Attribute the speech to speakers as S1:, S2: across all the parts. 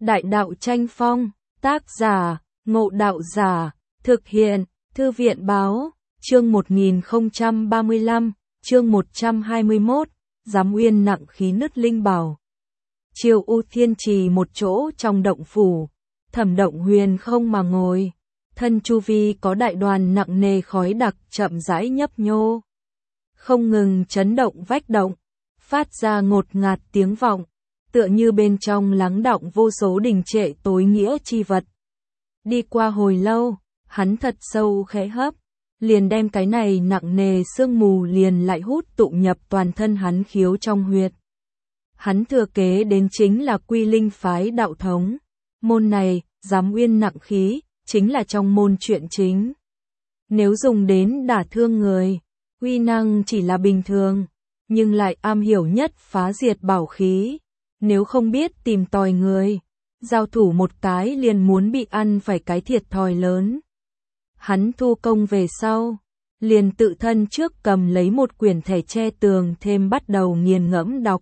S1: Đại đạo tranh phong, tác giả, Ngộ Đạo Giả, thực hiện, Thư viện báo, chương 1035, chương 121, Giám Uyên nặng khí nứt linh bảo. Chiêu U Thiên Trì một chỗ trong động phủ, Thẩm Động Huyền không mà ngồi, thân chu vi có đại đoàn nặng nề khói đặc chậm rãi nhấp nhô, không ngừng chấn động vách động, phát ra ngột ngạt tiếng vọng, tựa như bên trong lắng đọng vô số đình trệ tối nghĩa chi vật. Đi qua hồi lâu, hắn thật sâu khẽ hấp, liền đem cái này nặng nề sương mù liền lại hút tụ nhập toàn thân hắn khiếu trong huyệt. Hắn thừa kế đến chính là Quy Linh phái đạo thống. Môn này, Giám Uyên nặng khí, chính là trong môn chuyện chính. Nếu dùng đến đả thương người, uy năng chỉ là bình thường, nhưng lại am hiểu nhất phá diệt bảo khí. Nếu không biết tìm tòi người, giao thủ một cái liền muốn bị ăn phải cái thiệt thòi lớn. Hắn thu công về sau, liền tự thân trước cầm lấy một quyển thẻ che tường thêm bắt đầu nghiền ngẫm đọc.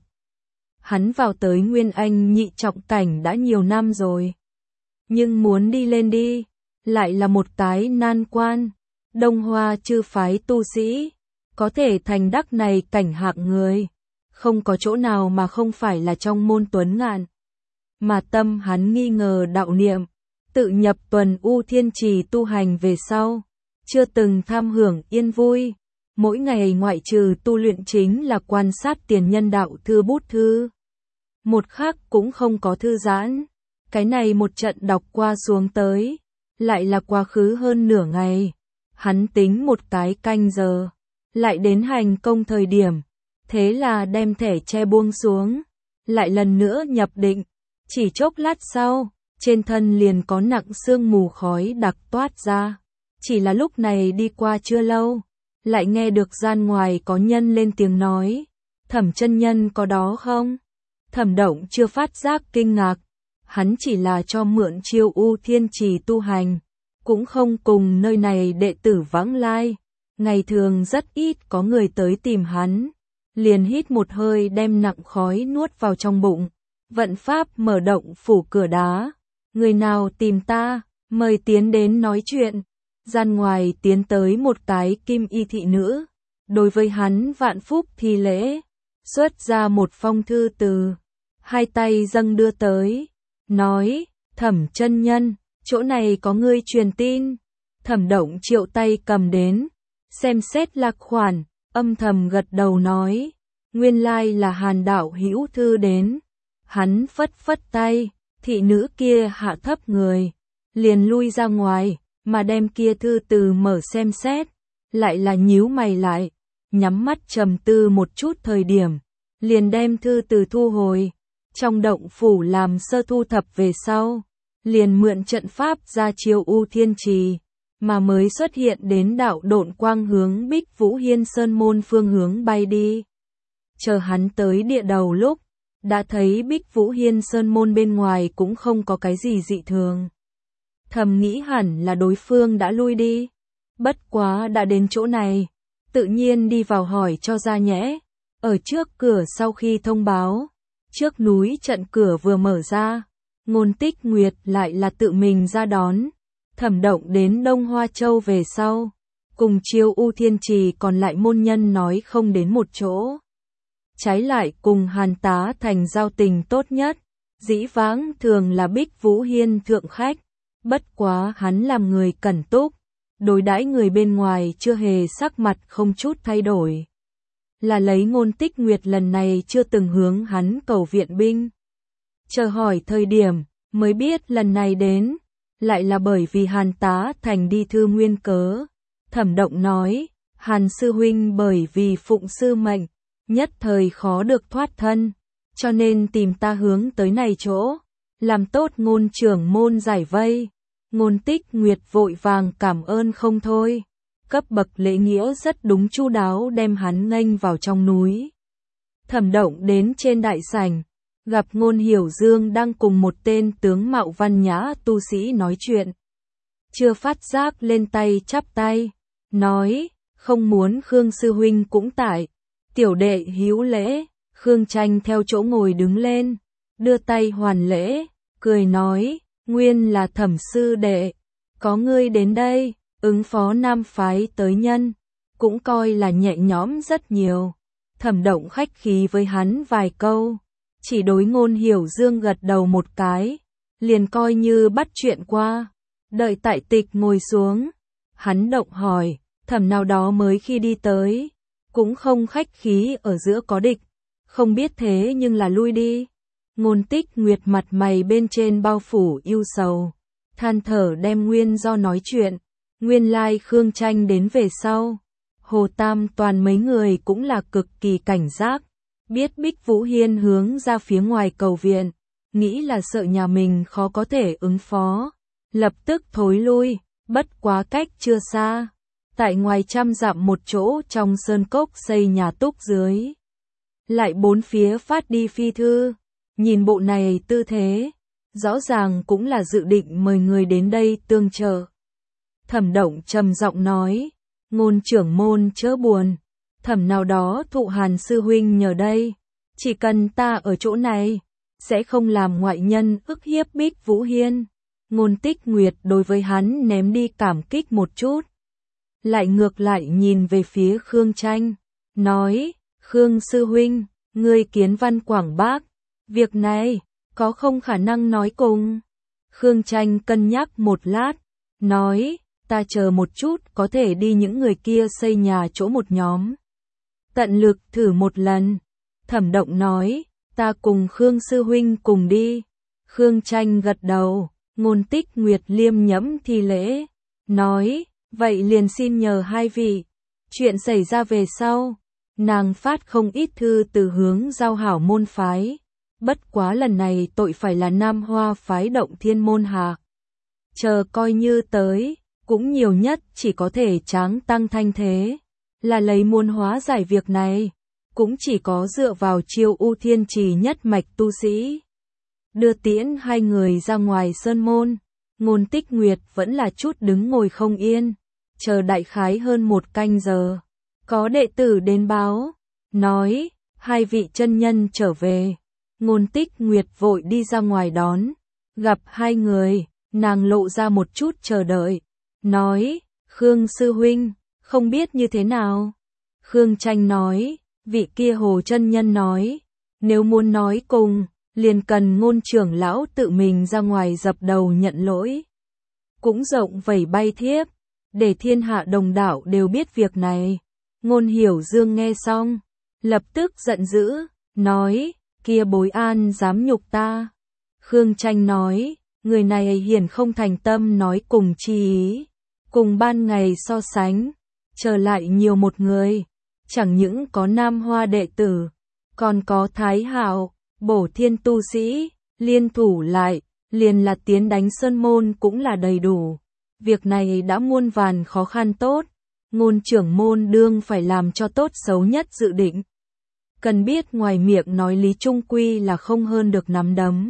S1: Hắn vào tới Nguyên Anh nhị trọng cảnh đã nhiều năm rồi, nhưng muốn đi lên đi, lại là một cái nan quan. Đông Hoa chư phái tu sĩ, có thể thành đắc này cảnh hạng người, không có chỗ nào mà không phải là trong môn tuấn ngạn. Mà tâm hắn nghi ngờ đạo niệm, tự nhập tuần U Thiên Trì tu hành về sau, chưa từng tham hưởng yên vui, mỗi ngày ngoại trừ tu luyện chính là quan sát tiền nhân đạo thư bút thư. Một khắc cũng không có thư giãn, cái này một trận đọc qua xuống tới, lại là quá khứ hơn nửa ngày, hắn tính một cái canh giờ, lại đến hành công thời điểm, thế là đem thẻ che buông xuống, lại lần nữa nhập định, chỉ chốc lát sau, trên thân liền có nặng sương mù khói đặc toát ra, chỉ là lúc này đi qua chưa lâu, lại nghe được gian ngoài có nhân lên tiếng nói, Thẩm chân nhân có đó không? Thẩm Động chưa phát giác kinh ngạc, hắn chỉ là cho mượn Chiêu U Thiên Trì tu hành, cũng không cùng nơi này đệ tử vãng lai, ngày thường rất ít có người tới tìm hắn, liền hít một hơi đem nặng khói nuốt vào trong bụng, vận pháp mở động phủ cửa đá, người nào tìm ta, mời tiến đến nói chuyện. Gian ngoài tiến tới một cái kim y thị nữ, đối với hắn vạn phúc thi lễ, xuất ra một phong thư từ, hai tay dâng đưa tới, nói, Thẩm chân nhân, chỗ này có ngươi truyền tin. Thẩm Động triệu tay cầm đến, xem xét lạc khoản, âm thầm gật đầu nói, nguyên lai là Hàn đạo hữu thư đến. Hắn phất phất tay, thị nữ kia hạ thấp người, liền lui ra ngoài, mà đem kia thư từ mở xem xét, lại là nhíu mày lại, nhắm mắt trầm tư một chút thời điểm, liền đem thư từ thu hồi, trong động phủ làm sơ thu thập về sau, liền mượn trận pháp ra Chiêu U Thiên Trì, mà mới xuất hiện đến đạo độn quang hướng Bích Vũ Hiên Sơn môn phương hướng bay đi. Chờ hắn tới địa đầu lúc, đã thấy Bích Vũ Hiên Sơn môn bên ngoài cũng không có cái gì dị thường. Thầm nghĩ hẳn là đối phương đã lui đi. Bất quá đã đến chỗ này, tự nhiên đi vào hỏi cho ra nhẽ. Ở trước cửa sau khi thông báo, trước núi trận cửa vừa mở ra, Ngôn Tích Nguyệt lại là tự mình ra đón. Thẩm Động đến Đông Hoa Châu về sau, cùng Chiêu U Thiên Trì còn lại môn nhân nói không đến một chỗ. Trái lại cùng Hàn Tá Thành giao tình tốt nhất, dĩ vãng thường là Bích Vũ Hiên thượng khách, bất quá hắn làm người cẩn túc, đối đãi người bên ngoài chưa hề sắc mặt không chút thay đổi. Là lấy Ngôn Tích Nguyệt lần này chưa từng hướng hắn cầu viện binh. Chờ hỏi thời điểm, mới biết lần này đến, lại là bởi vì Hàn Tá Thành đi thư nguyên cớ. Thẩm Động nói, Hàn sư huynh bởi vì phụng sư mệnh, nhất thời khó được thoát thân, cho nên tìm ta hướng tới này chỗ, làm tốt ngôn trưởng môn giải vây. Ngôn Tích Nguyệt vội vàng cảm ơn không thôi, cấp bậc lễ nghĩa rất đúng chu đáo đem hắn nghênh vào trong núi. Thẩm Động đến trên đại sảnh, gặp Ngôn Hiểu Dương đang cùng một tên tướng mạo văn nhã tu sĩ nói chuyện. Chưa phát giác lên tay chắp tay, nói, không muốn Khương sư huynh cũng tại. Tiểu đệ hữu lễ. Khương Tranh theo chỗ ngồi đứng lên, đưa tay hoàn lễ, cười nói, nguyên là Thẩm sư đệ, có ngươi đến đây, ứng phó nam phái tới nhân, cũng coi là nhẹ nhõm rất nhiều. Thẩm Động khách khí với hắn vài câu, chỉ đối Ngôn Hiểu Dương gật đầu một cái, liền coi như bắt chuyện qua. Đợi Tại Tịch ngồi xuống, hắn Động hỏi, Thẩm nào đó mới khi đi tới, cũng không khách khí ở giữa có địch, không biết thế nhưng là lui đi. Ngôn Tích Nguyệt mặt mày bên trên bao phủ ưu sầu, than thở đem nguyên do nói chuyện, nguyên lai Khương Tranh đến về sau. Hồ Tam Toàn mấy người cũng là cực kỳ cảnh giác, biết Bích Vũ Hiên hướng ra phía ngoài cầu viện, nghĩ là sợ nhà mình khó có thể ứng phó, lập tức thối lui, bất quá cách chưa xa. Tại ngoài 100 dặm một chỗ trong sơn cốc xây nhà túc dưới. Lại bốn phía phát đi phi thư, nhìn bộ này tư thế, rõ ràng cũng là dự định mời người đến đây tương trợ. Thẩm Động trầm giọng nói, Ngôn trưởng môn chớ buồn, Thẩm nào đó thụ Hàn sư huynh nhờ đây, chỉ cần ta ở chỗ này, sẽ không làm ngoại nhân ức hiếp Bích Vũ Hiên. Ngôn Tích Nguyệt đối với hắn ném đi cảm kích một chút, lại ngược lại nhìn về phía Khương Tranh, nói, Khương sư huynh, ngươi kiến văn quảng bác, việc này, có không khả năng nói cùng. Khương Tranh cân nhắc một lát, nói, ta chờ một chút có thể đi những người kia xây nhà chỗ một nhóm. Tận lực thử một lần. Thẩm Động nói, ta cùng Khương sư huynh cùng đi. Khương Tranh gật đầu, Ngôn Tích Nguyệt liêm nhẫm thi lễ, nói, vậy liền xin nhờ hai vị. Chuyện xảy ra về sau, nàng phát không ít thư từ hướng giao hảo môn phái. Bất quá lần này tội phải là Nam Hoa phái Động Thiên môn hạ. Chờ coi như tới, cũng nhiều nhất chỉ có thể tráng tăng thanh thế, là lấy muốn hóa giải việc này, cũng chỉ có dựa vào Chiêu U Thiên Trì nhất mạch tu sĩ. Đưa tiễn hai người ra ngoài sơn môn, Ngôn Tích Nguyệt vẫn là chút đứng ngồi không yên, chờ đại khái hơn một canh giờ. Có đệ tử đến báo, nói, hai vị chân nhân trở về. Ngôn Tích Nguyệt vội đi ra ngoài đón, gặp hai người, nàng lộ ra một chút chờ đợi, nói, Khương sư huynh, không biết như thế nào. Khương Tranh nói, vị kia Hồ chân nhân nói, nếu muốn nói cùng, liền cần Ngôn trưởng lão tự mình ra ngoài dập đầu nhận lỗi. Cũng rộng vẩy bay thiếp, để thiên hạ đồng đạo đều biết việc này. Ngôn Hiểu Dương nghe xong, lập tức giận dữ, nói, kia Bối An dám nhục ta. Khương Tranh nói, người này hiển không thành tâm nói cùng chi ý, cùng ban ngày so sánh, trở lại nhiều một người, chẳng những có Nam Hoa đệ tử, còn có Thái Hạo, Bổ Thiên tu sĩ, liên thủ lại, liền là tiến đánh sơn môn cũng là đầy đủ. Việc này đã muôn vàn khó khăn tốt, Ngôn trưởng môn đương phải làm cho tốt xấu nhất dự định. Cần biết ngoài miệng nói lý trung quy là không hơn được nắm đấm.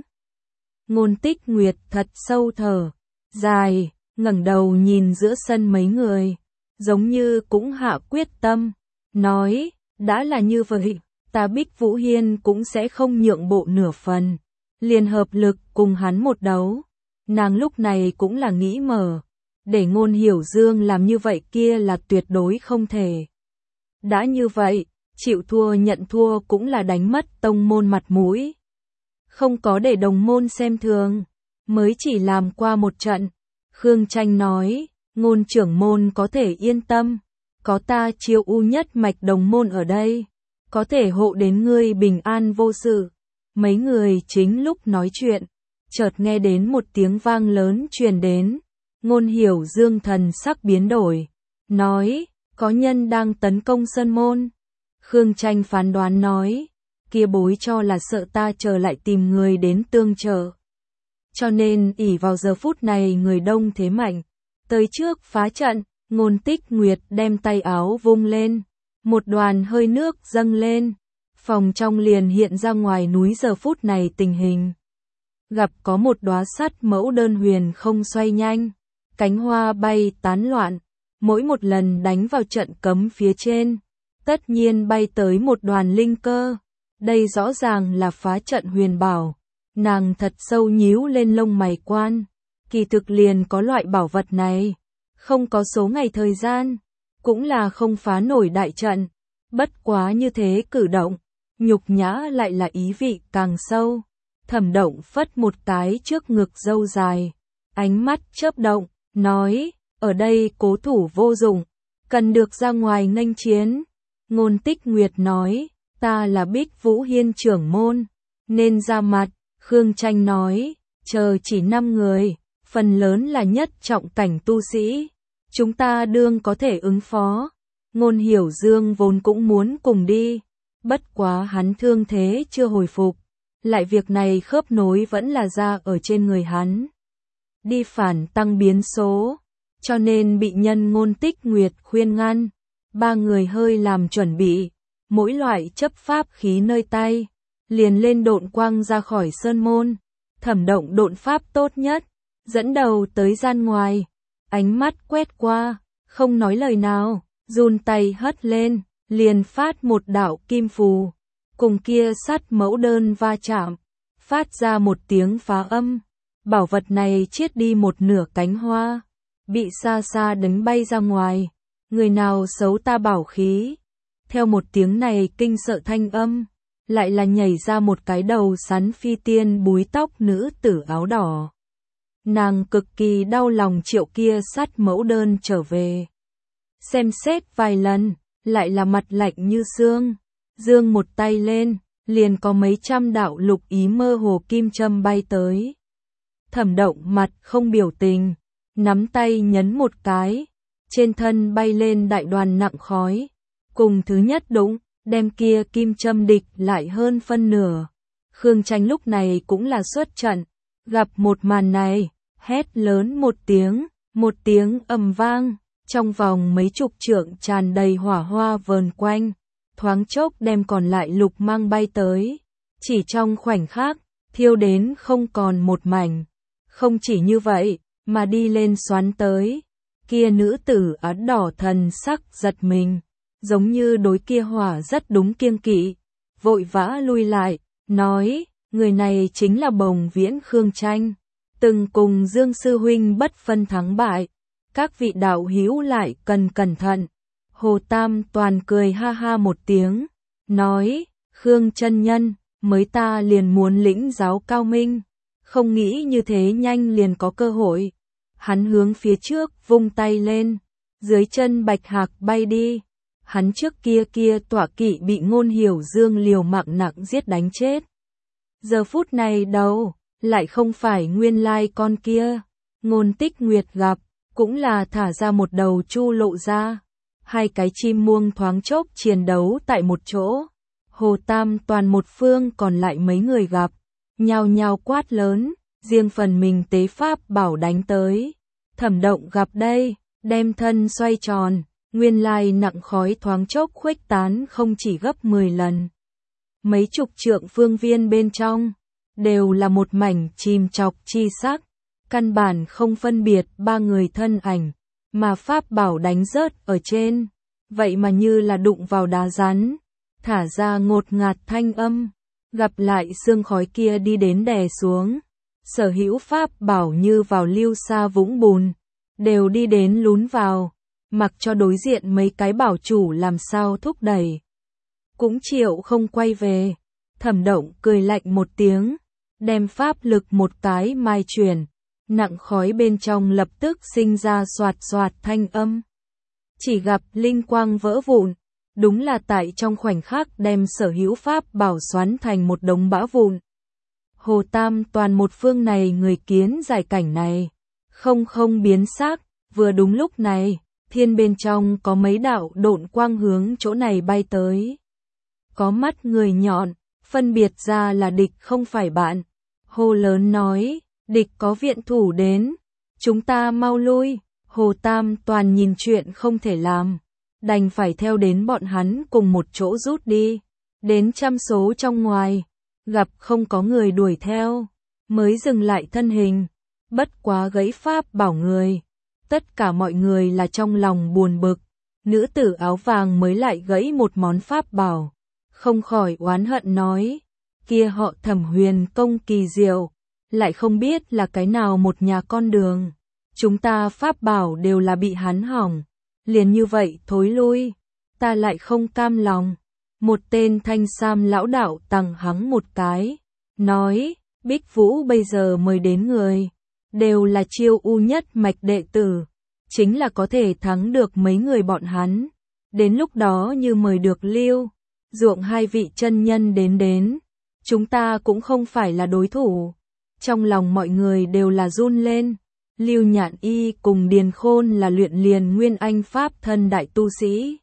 S1: Ngôn Tích Nguyệt thật sâu thở dài, ngẩng đầu nhìn giữa sân mấy người, giống như cũng hạ quyết tâm, nói, đã là như vậy, ta Bích Vũ Hiên cũng sẽ không nhượng bộ nửa phần, liền hợp lực cùng hắn một đấu. Nàng lúc này cũng là nghĩ mở, để Ngôn Hiểu Dương làm như vậy kia là tuyệt đối không thể. Đã như vậy, chịu thua nhận thua cũng là đánh mất tông môn mặt mũi. Không có để đồng môn xem thường, mới chỉ làm qua một trận. Khương Tranh nói, Ngôn trưởng môn có thể yên tâm, có ta Chiêu U nhất mạch đồng môn ở đây, có thể hộ đến ngươi bình an vô sự. Mấy người chính lúc nói chuyện, chợt nghe đến một tiếng vang lớn truyền đến. Ngôn Hiểu Dương thần sắc biến đổi, nói, có nhân đang tấn công sơn môn. Khương Tranh phán đoán nói, kia Bối cho là sợ ta trở lại tìm người đến tương trợ. Cho nên ỷ vào giờ phút này người đông thế mạnh, tới trước phá trận. Ngôn Tích Nguyệt đem tay áo vung lên, một đoàn hơi nước dâng lên, phòng trong liền hiện ra ngoài núi giờ phút này tình hình. Gặp có một đóa sắt mẫu đơn huyền không xoay nhanh, cánh hoa bay tán loạn, mỗi một lần đánh vào trận cấm phía trên, tất nhiên bay tới một đoàn linh cơ. Đây rõ ràng là phá trận huyền bảo, Nàng thật sâu nhíu lên lông mày quan. Kỳ thực liền có loại bảo vật này. Không có số ngày thời gian. Cũng là không phá nổi đại trận. Bất quá như thế cử động. Nhục nhã lại là ý vị càng sâu. Thẩm Động phất một cái trước ngực râu dài. Ánh mắt chớp động, nói, ở đây cố thủ vô dụng. Cần được ra ngoài nghênh chiến. Ngôn Tích Nguyệt nói, ta là Bích Vũ Hiên trưởng môn. Nên ra mặt. Khương Tranh nói, chờ chỉ 5 người. Phần lớn là nhất trọng cảnh tu sĩ. Chúng ta đương có thể ứng phó. Ngôn Hiểu Dương vốn cũng muốn cùng đi. Bất quá hắn thương thế chưa hồi phục. Lại việc này khớp nối vẫn là ra ở trên người hắn. Đi phản tăng biến số. Cho nên bị nhân Ngôn Tích Nguyệt khuyên ngăn. 3 người hơi làm chuẩn bị. Mỗi loại chấp pháp khí nơi tay. Liền lên độn quang ra khỏi sơn môn. Thẩm Động độn pháp tốt nhất. Dẫn đầu tới gian ngoài. Ánh mắt quét qua. Không nói lời nào. Run tay hất lên. Liền phát một đạo kim phù. Cùng kia sắt mẫu đơn va chạm. Phát ra một tiếng phá âm. Bảo vật này chiết đi một nửa cánh hoa. Bị xa xa đánh bay ra ngoài. Người nào xấu ta bảo khí. Theo một tiếng này kinh sợ thanh âm. Lại là nhảy ra một cái đầu sắn phi tiên búi tóc nữ tử áo đỏ. Nàng cực kỳ đau lòng triệu kia sắt mẫu đơn trở về. Xem xét vài lần, lại là mặt lạnh như xương. Dương một tay lên, liền có mấy trăm đạo lục ý mơ hồ kim châm bay tới. Thẩm Động mặt không biểu tình, nắm tay nhấn một cái, trên thân bay lên đại đoàn nặng khói. Cùng thứ nhất đụng, đem kia kim châm địch lại hơn phân nửa. Khương Tranh lúc này cũng là xuất trận, gặp một màn này, hét lớn một tiếng ầm vang, trong vòng mấy chục trượng tràn đầy hỏa hoa vờn quanh, thoáng chốc đem còn lại lục mang bay tới, chỉ trong khoảnh khắc, thiêu đến không còn một mảnh. Không chỉ như vậy, mà đi lên xoắn tới, kia nữ tử áo đỏ thần sắc giật mình, giống như đối kia hỏa rất đúng kiêng kỵ, vội vã lui lại, nói, người này chính là Bồng Viễn Khương Tranh, từng cùng Dương sư huynh bất phân thắng bại, các vị đạo hữu lại cần cẩn thận. Hồ Tam Toàn cười ha ha một tiếng, nói, Khương chân nhân, mới ta liền muốn lĩnh giáo cao minh, không nghĩ như thế nhanh liền có cơ hội. Hắn hướng phía trước vung tay lên, dưới chân bạch hạc bay đi. Hắn trước kia tọa kỵ bị Ngôn Hiểu Dương liều mạng nặng giết đánh chết. Giờ phút này đâu, lại không phải nguyên lai con kia. Ngôn Tích Nguyệt gặp, cũng là thả ra một đầu chu lộ ra. Hai cái chim muông thoáng chốc chiến đấu tại một chỗ. Hồ Tam Toàn một phương còn lại mấy người gặp, nhao nhao quát lớn, riêng phần mình tế pháp bảo đánh tới. Thẩm Động gặp đây, đem thân xoay tròn, nguyên lai nặng khói thoáng chốc khuếch tán không chỉ gấp 10 lần. Mấy chục trượng phương viên bên trong, đều là một mảnh chìm chọc chi sắc, căn bản không phân biệt 3 người thân ảnh, mà pháp bảo đánh rớt ở trên, vậy mà như là đụng vào đá rắn, thả ra ngột ngạt thanh âm, gặp lại sương khói kia đi đến đè xuống. Sở hữu pháp bảo như vào lưu sa vũng bùn, đều đi đến lún vào, mặc cho đối diện mấy cái bảo chủ làm sao thúc đẩy. Cũng chịu không quay về. Thẩm Động cười lạnh một tiếng, đem pháp lực một cái mai chuyển, nặng khói bên trong lập tức sinh ra xoạt xoạt thanh âm. Chỉ gặp linh quang vỡ vụn, đúng là tại trong khoảnh khắc đem sở hữu pháp bảo xoắn thành một đống bã vụn. Hồ Tam Toàn một phương này người kiến giải cảnh này, không biến sắc, vừa đúng lúc này, thiên bên trong có mấy đạo độn quang hướng chỗ này bay tới. Có mắt người nhọn, phân biệt ra là địch không phải bạn. Hồ lớn nói, địch có viện thủ đến, chúng ta mau lui. Hồ Tam Toàn nhìn chuyện không thể làm, đành phải theo đến bọn hắn cùng một chỗ rút đi, đến trăm số trong ngoài. Gặp không có người đuổi theo, mới dừng lại thân hình, bất quá gãy pháp bảo người. Tất cả mọi người là trong lòng buồn bực, nữ tử áo vàng mới lại gãy một món pháp bảo, không khỏi oán hận nói, kia họ Thẩm huyền công kỳ diệu, lại không biết là cái nào một nhà con đường. Chúng ta pháp bảo đều là bị hắn hỏng, liền như vậy thối lui, ta lại không cam lòng. Một tên thanh sam lão đạo tằng hắng một cái, nói, Bích Vũ bây giờ mời đến người, đều là Chiêu U nhất mạch đệ tử, chính là có thể thắng được mấy người bọn hắn. Đến lúc đó như mời được Lưu Ruộng hai vị chân nhân đến, chúng ta cũng không phải là đối thủ. Trong lòng mọi người đều là run lên. Lưu Nhạn Y cùng Điền Khôn là luyện liền nguyên anh pháp thân đại tu sĩ.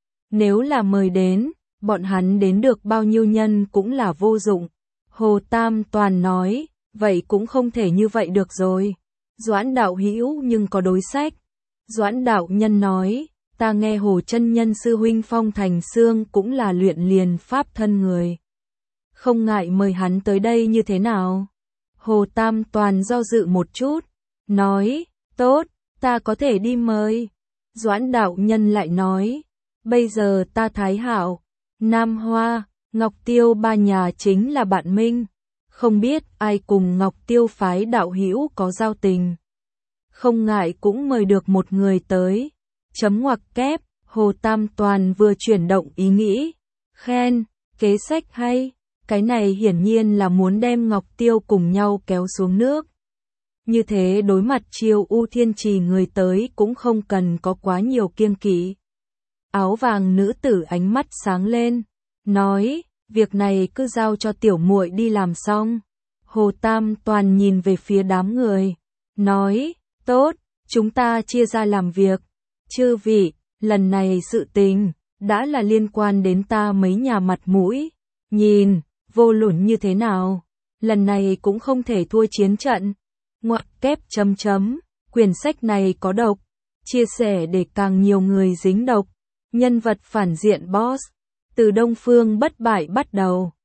S1: Nếu là mời đến, bọn hắn đến được bao nhiêu nhân cũng là vô dụng. Hồ Tam Toàn nói, vậy cũng không thể như vậy được rồi. Doãn đạo hữu nhưng có đối sách. Doãn đạo nhân nói, ta nghe Hồ chân nhân sư huynh Phong Thành Xương cũng là luyện liền pháp thân người. Không ngại mời hắn tới đây như thế nào? Hồ Tam Toàn do dự một chút, nói, tốt, ta có thể đi mời. Doãn đạo nhân lại nói, bây giờ ta Thái Hạo, Nam Hoa, Ngọc Tiêu ba nhà chính là bạn minh, không biết ai cùng Ngọc Tiêu phái đạo hữu có giao tình. Không ngại cũng mời được một người tới. Chấm ngoặc kép, Hồ Tam Toàn vừa chuyển động ý nghĩ, khen, kế sách hay, cái này hiển nhiên là muốn đem Ngọc Tiêu cùng nhau kéo xuống nước. Như thế đối mặt Chiêu U Thiên Trì người tới cũng không cần có quá nhiều kiêng kỵ. Áo vàng nữ tử ánh mắt sáng lên, nói, việc này cứ giao cho tiểu muội đi làm xong. Hồ Tam Toàn nhìn về phía đám người, nói, tốt, chúng ta chia ra làm việc. Chư vị, lần này sự tình đã là liên quan đến ta mấy nhà mặt mũi, nhìn, vô luận như thế nào, lần này cũng không thể thua chiến trận. Ngoặc kép quyển sách này có độc, chia sẻ để càng nhiều người dính độc. Nhân vật phản diện boss, từ Đông Phương bất bại bắt đầu.